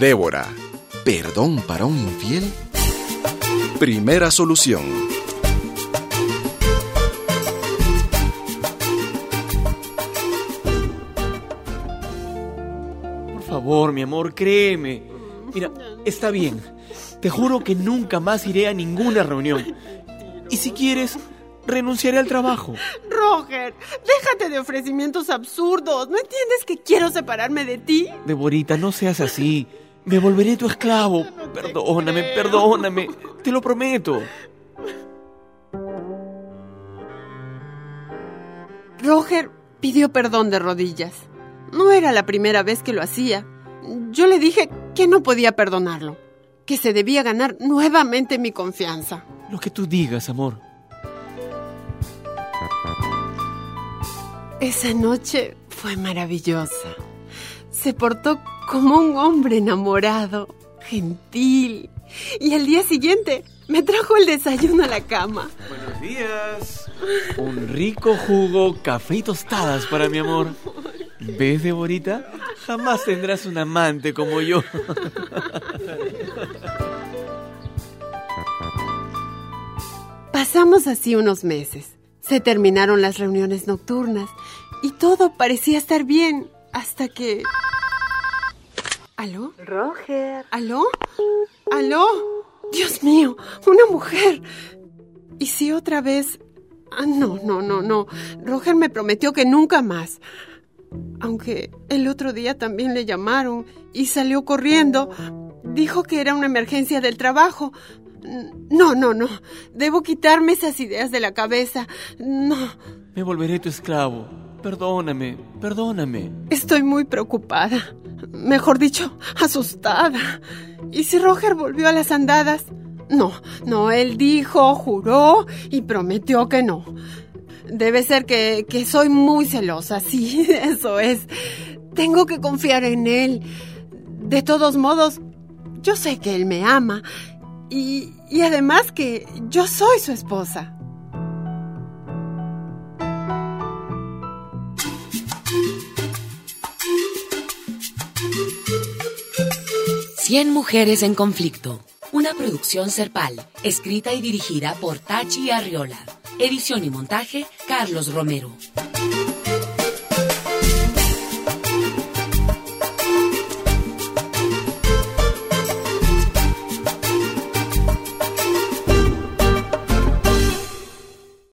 Débora, ¿perdón para un infiel? Primera solución. Por favor, mi amor, créeme. Mira, está bien. Te juro que nunca más iré a ninguna reunión. Y si quieres, renunciaré al trabajo. Roger, déjate de ofrecimientos absurdos. ¿No entiendes que quiero separarme de ti? Deborita, no seas así. Me volveré tu esclavo. Perdóname, perdóname. Te lo prometo. Roger pidió perdón de rodillas. No era la primera vez que lo hacía. Yo le dije que no podía perdonarlo, que se debía ganar nuevamente mi confianza. Lo que tú digas, amor. Esa noche fue maravillosa. Se portó como un hombre enamorado, gentil. Y al día siguiente me trajo el desayuno a la cama. Buenos días. Un rico jugo, café y tostadas para mi amor. ¿Ves, Deborita? Jamás tendrás un amante como yo. Pasamos así unos meses. Se terminaron las reuniones nocturnas y todo parecía estar bien hasta que... ¿Aló? Roger. ¿Aló? ¿Aló? Dios mío, una mujer. ¿Y si otra vez? No. Roger me prometió que nunca más. Aunque el otro día también le llamaron y salió corriendo. Dijo que era una emergencia del trabajo. No. Debo quitarme esas ideas de la cabeza. No. Me volveré tu esclavo. Perdóname. Estoy muy preocupada. Mejor dicho, asustada. ¿Y si Roger volvió a las andadas? No, él dijo, juró y prometió que no. Debe ser que soy muy celosa, sí, eso es. Tengo que confiar en él. De todos modos, yo sé que él me ama. Y además que yo soy su esposa. Cien mujeres en conflicto. Una producción Serpal, escrita y dirigida por Tachi Arriola. Edición y montaje, Carlos Romero.